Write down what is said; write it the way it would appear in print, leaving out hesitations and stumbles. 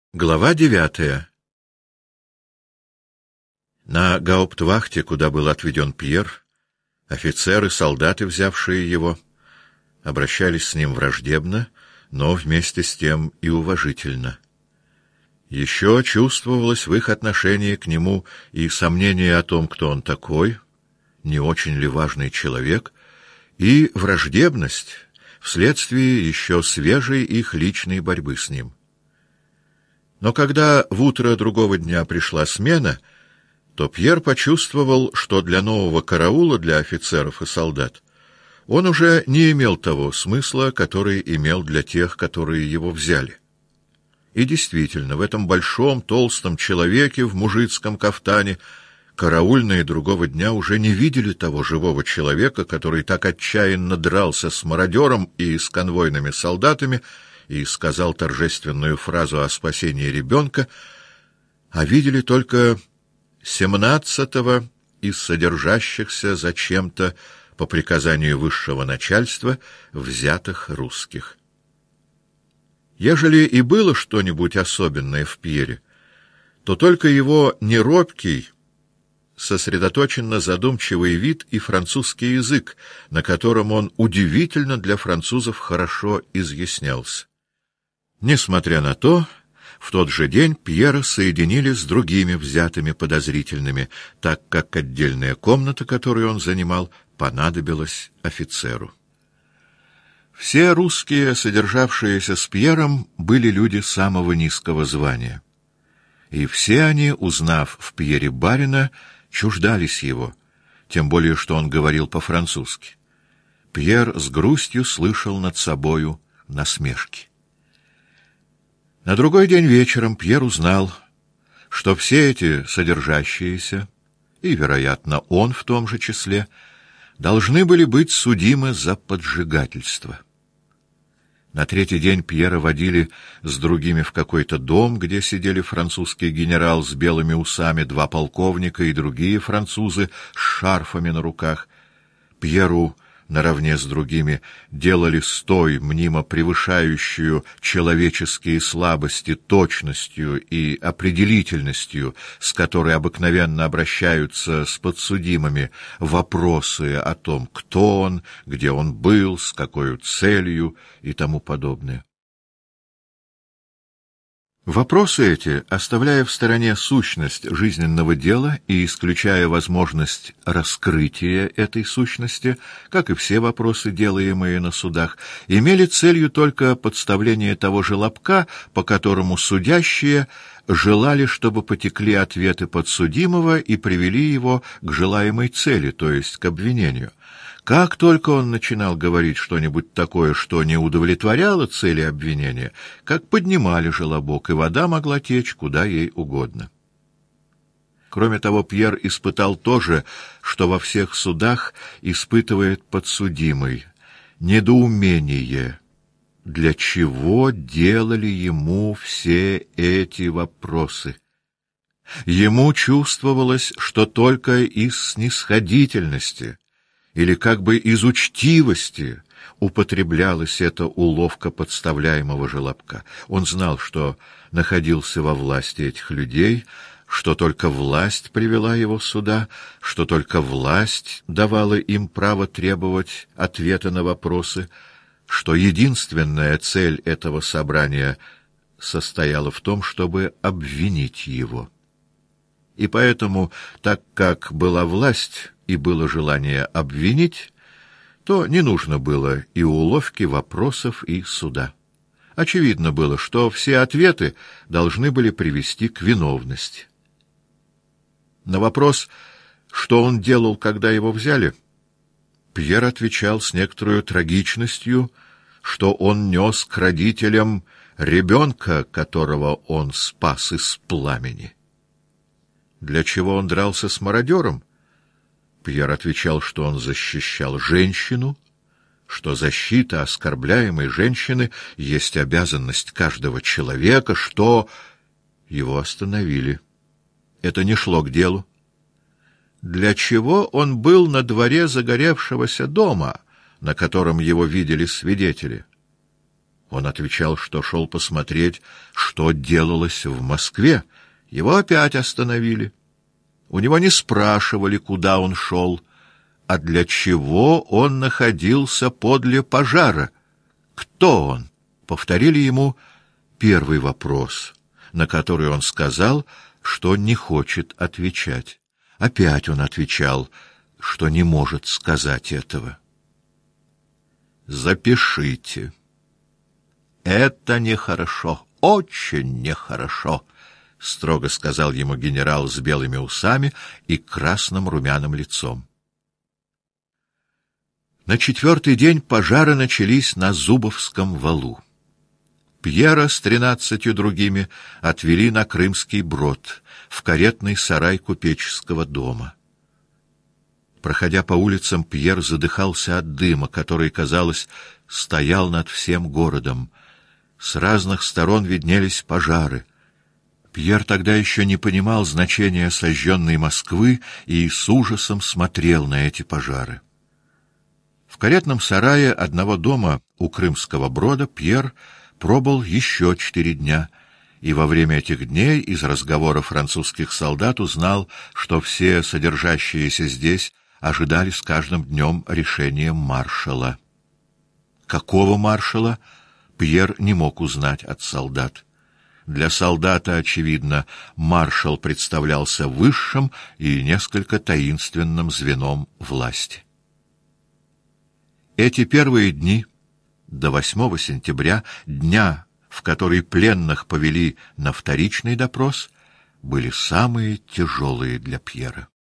Глава 9. На гауптвахте, куда был отведен Пьер, офицеры, солдаты, взявшие его, обращались с ним враждебно, но вместе с тем и уважительно. Еще чувствовалось в их отношении к нему и сомнение о том, кто он такой, не очень ли важный человек, и враждебность вследствие еще свежей их личной борьбы с ним. Но когда в утро другого дня пришла смена, то Пьер почувствовал, что для нового караула, для офицеров и солдат, он уже не имел того смысла, который имел для тех, которые его взяли. И действительно, в этом большом толстом человеке в мужицком кафтане караульные другого дня уже не видели того живого человека, который так отчаянно дрался с мародером и с конвойными солдатами, и сказал торжественную фразу о спасении ребенка, а видели только 17-го из содержащихся зачем-то по приказанию высшего начальства взятых русских. Ежели и было что-нибудь особенное в Пьере, то только его неробкий, сосредоточенно задумчивый вид и французский язык, на котором он удивительно для французов хорошо изъяснялся. Несмотря на то, в тот же день Пьера соединили с другими взятыми подозрительными, так как отдельная комната, которую он занимал, понадобилась офицеру. Все русские, содержавшиеся с Пьером, были люди самого низкого звания. И все они, узнав в Пьере барина, чуждались его, тем более что он говорил по-французски. Пьер с грустью слышал над собою насмешки. На другой день вечером Пьер узнал, что все эти содержащиеся, и, вероятно, он в том же числе, должны были быть судимы за поджигательство. На третий день Пьера водили с другими в какой-то дом, где сидели французский генерал с белыми усами, 2 полковника и другие французы с шарфами на руках. Пьеру наравне с другими делали с той, мнимо превышающую человеческие слабости, точностью и определительностью, с которой обыкновенно обращаются с подсудимыми, вопросы о том, кто он, где он был, с какой целью и тому подобное. Вопросы эти, оставляя в стороне сущность жизненного дела и исключая возможность раскрытия этой сущности, как и все вопросы, делаемые на судах, имели целью только подставление того желобка, по которому судящие желали, чтобы потекли ответы подсудимого и привели его к желаемой цели, то есть к обвинению. Как только он начинал говорить что-нибудь такое, что не удовлетворяло цели обвинения, как поднимали желобок, и вода могла течь куда ей угодно. Кроме того, Пьер испытал то же, что во всех судах испытывает подсудимый — недоумение. Для чего делали ему все эти вопросы? Ему чувствовалось, что только из снисходительности или как бы из учтивости употреблялась эта уловка подставляемого желобка. Он знал, что находился во власти этих людей, что только власть привела его сюда, что только власть давала им право требовать ответа на вопросы, что единственная цель этого собрания состояла в том, чтобы обвинить его. И поэтому, так как была власть и было желание обвинить, то не нужно было и уловки вопросов, и суда. Очевидно было, что все ответы должны были привести к виновности. На вопрос, что он делал, когда его взяли, Пьер отвечал с некоторой трагичностью, что он нес к родителям ребенка, которого он спас из пламени. Для чего он дрался с мародером? Пьер отвечал, что он защищал женщину, что защита оскорбляемой женщины есть обязанность каждого человека, что... Его остановили. Это не шло к делу. Для чего он был на дворе загоревшегося дома, на котором его видели свидетели? Он отвечал, что шел посмотреть, что делалось в Москве. Его опять остановили. У него не спрашивали, куда он шел, а для чего он находился подле пожара. Кто он? Повторили ему первый вопрос, на который он сказал, что не хочет отвечать. Опять он отвечал, что не может сказать этого. «Запишите. Это нехорошо, очень нехорошо», — строго сказал ему генерал с белыми усами и красным румяным лицом. На 4-й день пожары начались на Зубовском валу. Пьера с 13 другими отвели на Крымский брод, в каретный сарай купеческого дома. Проходя по улицам, Пьер задыхался от дыма, который, казалось, стоял над всем городом. С разных сторон виднелись пожары. Пьер тогда еще не понимал значения сожженной Москвы и с ужасом смотрел на эти пожары. В каретном сарае одного дома у Крымского брода Пьер пробыл еще 4 дня, и во время этих дней из разговоров французских солдат узнал, что все содержащиеся здесь ожидали с каждым днем решения маршала. Какого маршала, Пьер не мог узнать от солдат. Для солдата, очевидно, маршал представлялся высшим и несколько таинственным звеном власти. Эти первые дни, до 8 сентября, дня, в который пленных повели на вторичный допрос, были самые тяжелые для Пьера.